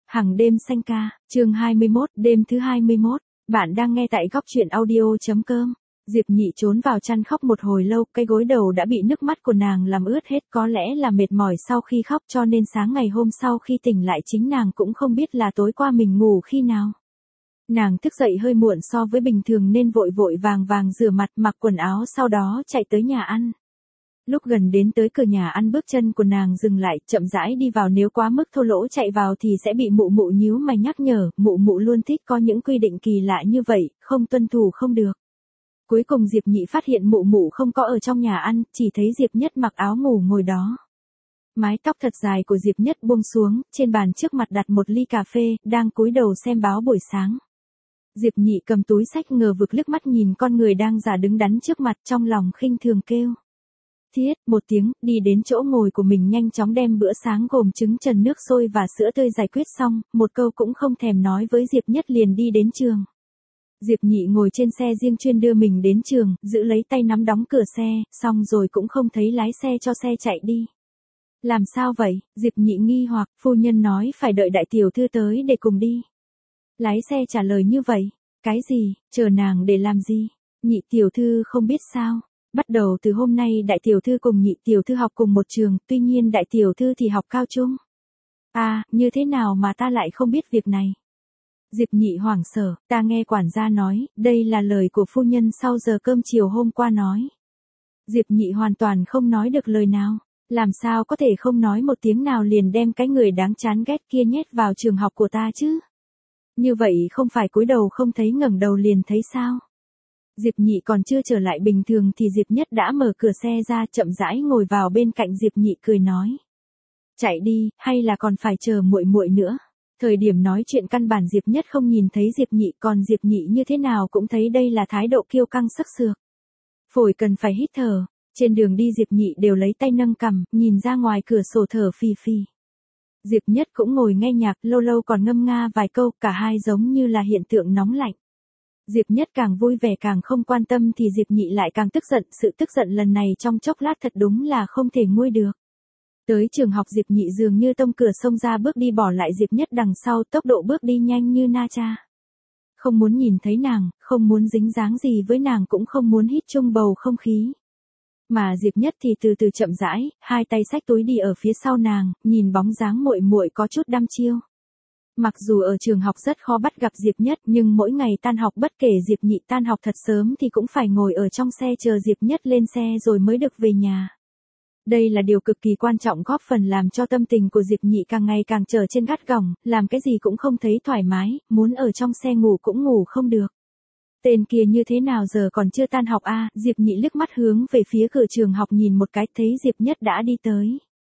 Hàng đêm xanh ca, chương 21, đêm thứ 21. Bạn đang nghe tại góc truyện audio.com. Diệp Nhị trốn vào chăn khóc một hồi lâu, cái gối đầu đã bị nước mắt của nàng làm ướt hết, có lẽ là mệt mỏi sau khi khóc cho nên sáng ngày hôm sau khi tỉnh lại chính nàng cũng không biết là tối qua mình ngủ khi nào. Nàng thức dậy hơi muộn so với bình thường nên vội vội vàng vàng rửa mặt mặc quần áo sau đó chạy tới nhà ăn. Lúc gần đến tới cửa nhà ăn bước chân của nàng dừng lại, chậm rãi đi vào, nếu quá mức thô lỗ chạy vào thì sẽ bị mụ mụ nhíu mày nhắc nhở, mụ luôn thích có những quy định kỳ lạ như vậy, không tuân thủ không được. Cuối cùng Diệp Nhị phát hiện mụ không có ở trong nhà ăn, chỉ thấy Diệp Nhất mặc áo ngủ ngồi đó. Mái tóc thật dài của Diệp Nhất buông xuống, trên bàn trước mặt đặt một ly cà phê, đang cúi đầu xem báo buổi sáng. Diệp Nhị cầm túi xách ngờ vực liếc mắt nhìn con người đang giả đứng đắn trước mặt, trong lòng khinh thường kêu. Thiết, một tiếng, đi đến chỗ ngồi của mình nhanh chóng đem bữa sáng gồm trứng trần nước sôi và sữa tươi giải quyết xong, một câu cũng không thèm nói với Diệp Nhất liền đi đến trường. Diệp Nhị ngồi trên xe riêng chuyên đưa mình đến trường, giữ lấy tay nắm đóng cửa xe, xong rồi cũng không thấy lái xe cho xe chạy đi. Làm sao vậy? Diệp Nhị nghi hoặc, phu nhân nói phải đợi đại tiểu thư tới để cùng đi. Lái xe trả lời như vậy, cái gì, chờ nàng để làm gì? Nhị tiểu thư không biết sao? Bắt đầu từ hôm nay đại tiểu thư cùng nhị tiểu thư học cùng một trường, tuy nhiên đại tiểu thư thì học cao trung. À, như thế nào mà ta lại không biết việc này? Diệp Nhị hoảng sợ, ta nghe quản gia nói, đây là lời của phu nhân sau giờ cơm chiều hôm qua nói. Diệp Nhị hoàn toàn không nói được lời nào, làm sao có thể không nói một tiếng nào liền đem cái người đáng chán ghét kia nhét vào trường học của ta chứ? Như vậy không phải cúi đầu không thấy ngẩng đầu liền thấy sao? Diệp Nhị còn chưa trở lại bình thường thì Diệp Nhất đã mở cửa xe ra, chậm rãi ngồi vào bên cạnh Diệp Nhị cười nói. Chạy đi, hay là còn phải chờ muội nữa? Thời điểm nói chuyện căn bản Diệp Nhất không nhìn thấy Diệp Nhị, còn Diệp Nhị như thế nào cũng thấy đây là thái độ kiêu căng sắc sược. Phổi cần phải hít thở, trên đường đi Diệp Nhị đều lấy tay nâng cằm, nhìn ra ngoài cửa sổ thở phì phì. Diệp Nhất cũng ngồi nghe nhạc, lâu lâu còn ngâm nga vài câu, cả hai giống như là hiện tượng nóng lạnh. Diệp Nhất càng vui vẻ càng không quan tâm thì Diệp Nhị lại càng tức giận, sự tức giận lần này trong chốc lát thật đúng là không thể nguôi được. Tới trường học Diệp Nhị dường như tông cửa xông ra bước đi bỏ lại Diệp Nhất đằng sau, tốc độ bước đi nhanh như na cha. Không muốn nhìn thấy nàng, không muốn dính dáng gì với nàng, cũng không muốn hít chung bầu không khí. Mà Diệp Nhất thì từ từ chậm rãi, hai tay xách túi đi ở phía sau nàng, nhìn bóng dáng muội có chút đăm chiêu. Mặc dù ở trường học rất khó bắt gặp Diệp Nhất, nhưng mỗi ngày tan học bất kể Diệp Nhị tan học thật sớm thì cũng phải ngồi ở trong xe chờ Diệp Nhất lên xe rồi mới được về nhà. Đây là điều cực kỳ quan trọng, góp phần làm cho tâm tình của Diệp Nhị càng ngày càng trở trên gắt gỏng, làm cái gì cũng không thấy thoải mái, muốn ở trong xe ngủ cũng ngủ không được. Tên kia như thế nào giờ còn chưa tan học à? Diệp Nhị liếc mắt hướng về phía cửa trường học nhìn một cái, thấy Diệp Nhất đã đi tới.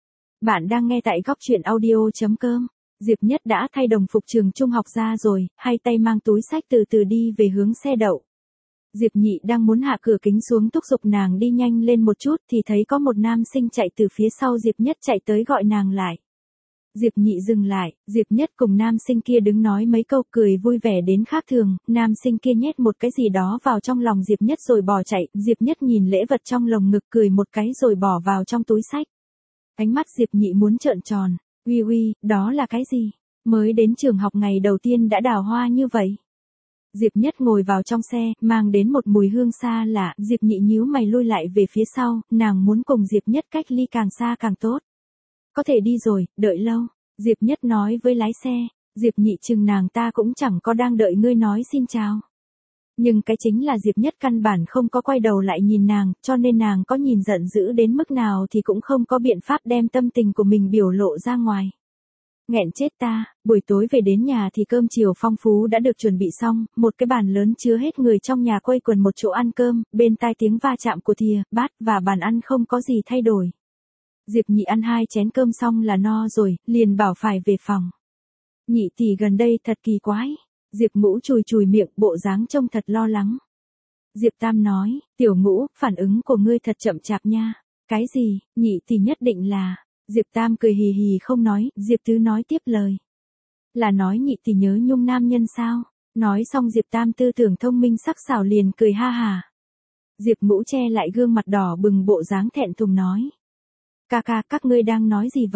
Bạn đang nghe tại góc truyện audio.com. Diệp Nhất đã thay đồng phục trường trung học ra rồi, hai tay mang túi xách từ từ đi về hướng xe đậu. Diệp Nhị đang muốn hạ cửa kính xuống thúc giục nàng đi nhanh lên một chút thì thấy có một nam sinh chạy từ phía sau Diệp Nhất chạy tới gọi nàng lại. Diệp Nhị dừng lại, Diệp Nhất cùng nam sinh kia đứng nói mấy câu cười vui vẻ đến khác thường, nam sinh kia nhét một cái gì đó vào trong lòng Diệp Nhất rồi bỏ chạy, Diệp Nhất nhìn lễ vật trong lồng ngực cười một cái rồi bỏ vào trong túi xách. Ánh mắt Diệp Nhị muốn trợn tròn. Uy, đó là cái gì? Mới đến trường học ngày đầu tiên đã đào hoa như vậy. Diệp Nhất ngồi vào trong xe, mang đến một mùi hương xa lạ, Diệp Nhị nhíu mày lui lại về phía sau, nàng muốn cùng Diệp Nhất cách ly càng xa càng tốt. Có thể đi rồi, đợi lâu, Diệp Nhất nói với lái xe, Diệp Nhị chừng nàng, ta cũng chẳng có đang đợi ngươi nói xin chào. Nhưng cái chính là Diệp Nhất căn bản không có quay đầu lại nhìn nàng, cho nên nàng có nhìn giận dữ đến mức nào thì cũng không có biện pháp đem tâm tình của mình biểu lộ ra ngoài. Nghẹn chết ta, buổi tối về đến nhà thì cơm chiều phong phú đã được chuẩn bị xong, một cái bàn lớn chứa hết người trong nhà quây quần một chỗ ăn cơm, bên tai tiếng va chạm của thìa, bát và bàn ăn không có gì thay đổi. Diệp Nhị ăn 2 chén cơm xong là no rồi, liền bảo phải về phòng. Nhị tỷ gần đây thật kỳ quái. Diệp Ngũ chùi miệng, bộ dáng trông thật lo lắng. Diệp Tam nói, tiểu Ngũ, phản ứng của ngươi thật chậm chạp nha. Cái gì, nhị tỷ nhất định là. Diệp Tam cười hì hì không nói, Diệp Tứ nói tiếp lời. Là nói nhị tỷ nhớ nhung nam nhân sao? Nói xong Diệp Tam tư tưởng thông minh sắc sảo liền cười ha hà. Diệp Ngũ che lại gương mặt đỏ bừng bộ dáng thẹn thùng nói. Ca ca, các ngươi đang nói gì vậy?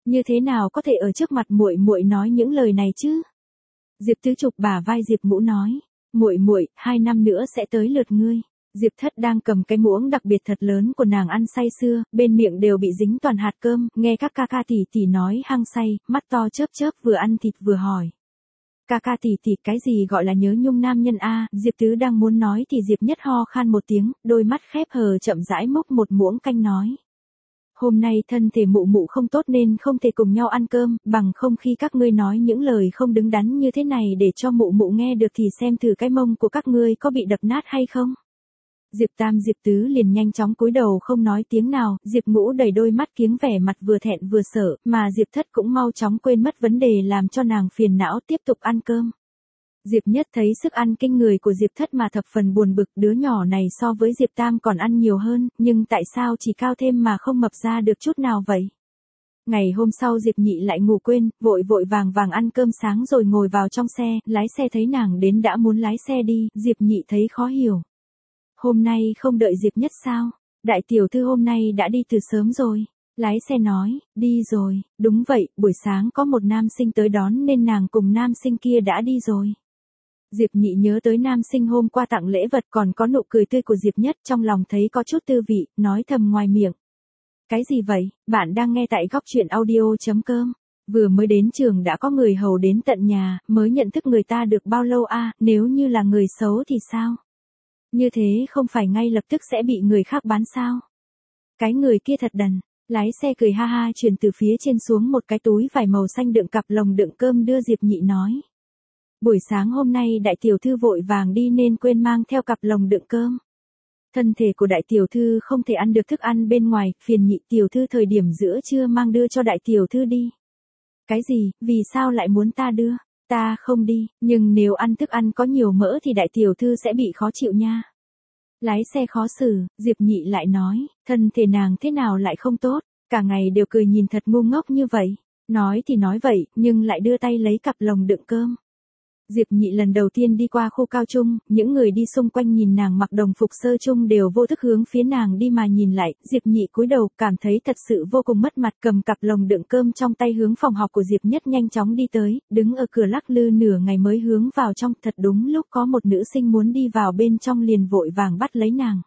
Như thế nào có thể ở trước mặt muội muội nói những lời này chứ? Diệp Tứ chụp bả vai Diệp Ngũ nói, muội muội, 2 năm nữa sẽ tới lượt ngươi. Diệp Thất đang cầm cái muỗng đặc biệt thật lớn của nàng ăn say sưa, bên miệng đều bị dính toàn hạt cơm, nghe các ca ca tỷ tỷ nói hăng say, mắt to chớp chớp vừa ăn thịt vừa hỏi. Ca ca tỷ tỷ, cái gì gọi là nhớ nhung nam nhân a? Diệp Tứ đang muốn nói thì Diệp Nhất ho khan một tiếng, đôi mắt khép hờ chậm rãi múc một muỗng canh nói. Hôm nay thân thể mụ mụ không tốt nên không thể cùng nhau ăn cơm, bằng không khi các ngươi nói những lời không đứng đắn như thế này để cho mụ mụ nghe được thì xem thử cái mông của các ngươi có bị đập nát hay không. Diệp Tam Diệp Tứ liền nhanh chóng cúi đầu không nói tiếng nào, Diệp Ngũ đầy đôi mắt kiếng vẻ mặt vừa thẹn vừa sợ, mà Diệp Thất cũng mau chóng quên mất vấn đề làm cho nàng phiền não tiếp tục ăn cơm. Diệp Nhất thấy sức ăn kinh người của Diệp Thất mà thập phần buồn bực, đứa nhỏ này so với Diệp Tam còn ăn nhiều hơn, nhưng tại sao chỉ cao thêm mà không mập ra được chút nào vậy? Ngày hôm sau Diệp Nhị lại ngủ quên, vội vội vàng vàng ăn cơm sáng rồi ngồi vào trong xe, lái xe thấy nàng đến đã muốn lái xe đi, Diệp Nhị thấy khó hiểu. Hôm nay không đợi Diệp Nhất sao? Đại tiểu thư hôm nay đã đi từ sớm rồi. Lái xe nói, đi rồi, đúng vậy, buổi sáng có một nam sinh tới đón nên nàng cùng nam sinh kia đã đi rồi. Diệp Nhị nhớ tới nam sinh hôm qua tặng lễ vật còn có nụ cười tươi của Diệp Nhất trong lòng thấy có chút tư vị, nói thầm ngoài miệng. Cái gì vậy, bạn đang nghe tại góc truyện audio.com. Vừa mới đến trường đã có người hầu đến tận nhà, mới nhận thức người ta được bao lâu a? Nếu như là người xấu thì sao? Như thế không phải ngay lập tức sẽ bị người khác bán sao? Cái người kia thật đần. Lái xe cười ha ha truyền từ phía trên xuống một cái túi vải màu xanh đựng cặp lồng đựng cơm đưa Diệp Nhị nói. Buổi sáng hôm nay đại tiểu thư vội vàng đi nên quên mang theo cặp lồng đựng cơm. Thân thể của đại tiểu thư không thể ăn được thức ăn bên ngoài, phiền Nhị tiểu thư thời điểm giữa trưa mang đưa cho đại tiểu thư đi. Cái gì, vì sao lại muốn ta đưa? Ta không đi, nhưng nếu ăn thức ăn có nhiều mỡ thì đại tiểu thư sẽ bị khó chịu nha. Lái xe khó xử, Diệp Nhị lại nói, thân thể nàng thế nào lại không tốt, cả ngày đều cười nhìn thật ngu ngốc như vậy. Nói thì nói vậy, nhưng lại đưa tay lấy cặp lồng đựng cơm. Diệp Nhị lần đầu tiên đi qua khu cao trung, những người đi xung quanh nhìn nàng mặc đồng phục sơ trung đều vô thức hướng phía nàng đi mà nhìn lại, Diệp Nhị cúi đầu, cảm thấy thật sự vô cùng mất mặt, cầm cặp lồng đựng cơm trong tay hướng phòng học của Diệp Nhất nhanh chóng đi tới, đứng ở cửa lắc lư nửa ngày mới hướng vào trong, thật đúng lúc có một nữ sinh muốn đi vào bên trong liền vội vàng bắt lấy nàng.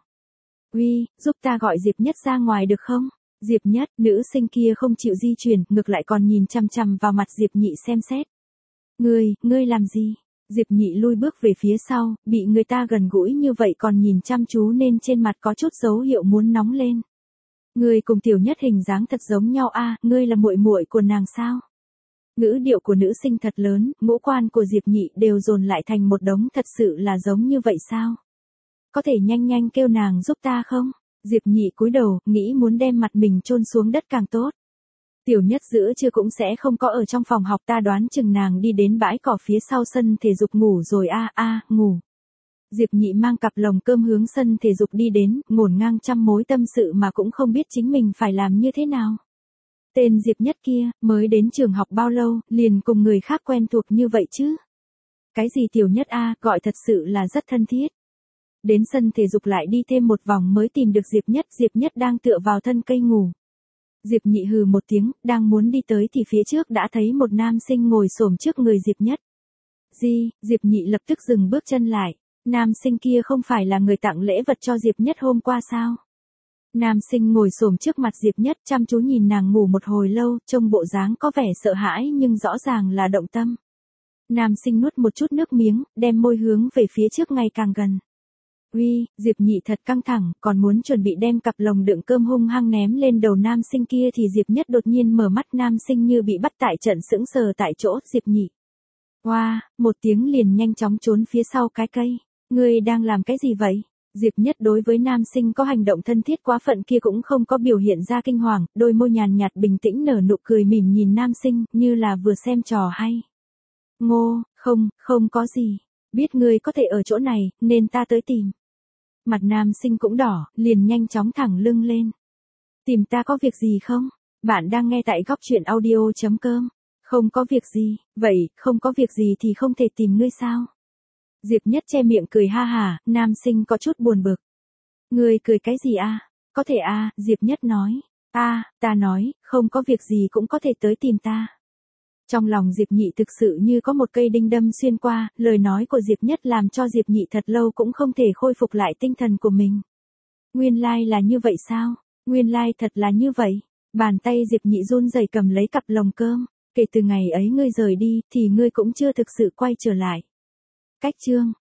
Uy, giúp ta gọi Diệp Nhất ra ngoài được không? Diệp Nhất, nữ sinh kia không chịu di chuyển, ngược lại còn nhìn chằm chằm vào mặt Diệp Nhị xem xét. Ngươi làm gì? Diệp Nhị lui bước về phía sau, bị người ta gần gũi như vậy còn nhìn chăm chú nên trên mặt có chút dấu hiệu muốn nóng lên. Ngươi cùng Tiểu Nhất hình dáng thật giống nhau a, ngươi là muội muội của nàng sao? Ngữ điệu của nữ sinh thật lớn, ngũ quan của Diệp Nhị đều dồn lại thành một đống, thật sự là giống như vậy sao? Có thể nhanh nhanh kêu nàng giúp ta không? Diệp Nhị cúi đầu, nghĩ muốn đem mặt mình chôn xuống đất càng tốt. Tiểu Nhất giữa trưa cũng sẽ không có ở trong phòng học, ta đoán chừng nàng đi đến bãi cỏ phía sau sân thể dục ngủ rồi ngủ. Diệp Nhị mang cặp lồng cơm hướng sân thể dục đi đến, ngổn ngang trăm mối tâm sự mà cũng không biết chính mình phải làm như thế nào. Tên Diệp Nhất kia, mới đến trường học bao lâu, liền cùng người khác quen thuộc như vậy chứ? Cái gì Tiểu Nhất gọi thật sự là rất thân thiết. Đến sân thể dục lại đi thêm một vòng mới tìm được Diệp Nhất đang tựa vào thân cây ngủ. Diệp Nhị hừ một tiếng, đang muốn đi tới thì phía trước đã thấy một nam sinh ngồi xổm trước người Diệp Nhất. Diệp Nhị lập tức dừng bước chân lại. Nam sinh kia không phải là người tặng lễ vật cho Diệp Nhất hôm qua sao? Nam sinh ngồi xổm trước mặt Diệp Nhất chăm chú nhìn nàng ngủ một hồi lâu, trông bộ dáng có vẻ sợ hãi nhưng rõ ràng là động tâm. Nam sinh nuốt một chút nước miếng, đem môi hướng về phía trước ngày càng gần. Diệp Nhị thật căng thẳng, còn muốn chuẩn bị đem cặp lồng đựng cơm hung hăng ném lên đầu nam sinh kia thì Diệp Nhất đột nhiên mở mắt, nam sinh như bị bắt tại trận sững sờ tại chỗ. Diệp Nhị. Một tiếng liền nhanh chóng trốn phía sau cái cây. Ngươi đang làm cái gì vậy? Diệp Nhất đối với nam sinh có hành động thân thiết quá phận kia cũng không có biểu hiện ra kinh hoàng, đôi môi nhàn nhạt bình tĩnh nở nụ cười mỉm nhìn nam sinh, như là vừa xem trò hay. Không có gì. Biết ngươi có thể ở chỗ này, nên ta tới tìm. Mặt nam sinh cũng đỏ, liền nhanh chóng thẳng lưng lên. Tìm ta có việc gì không? Bạn đang nghe tại góc truyện audio.com. Không có việc gì, vậy, không có việc gì thì không thể tìm ngươi sao? Diệp Nhất che miệng cười ha hả, nam sinh có chút buồn bực. Ngươi cười cái gì Có thể Diệp Nhất nói. Ta nói, không có việc gì cũng có thể tới tìm ta. Trong lòng Diệp Nhị thực sự như có một cây đinh đâm xuyên qua, lời nói của Diệp Nhất làm cho Diệp Nhị thật lâu cũng không thể khôi phục lại tinh thần của mình. Nguyên lai là như vậy sao? Nguyên lai thật là như vậy. Bàn tay Diệp Nhị run rẩy cầm lấy cặp lồng cơm. Kể từ ngày ấy ngươi rời đi, thì ngươi cũng chưa thực sự quay trở lại. Cách chương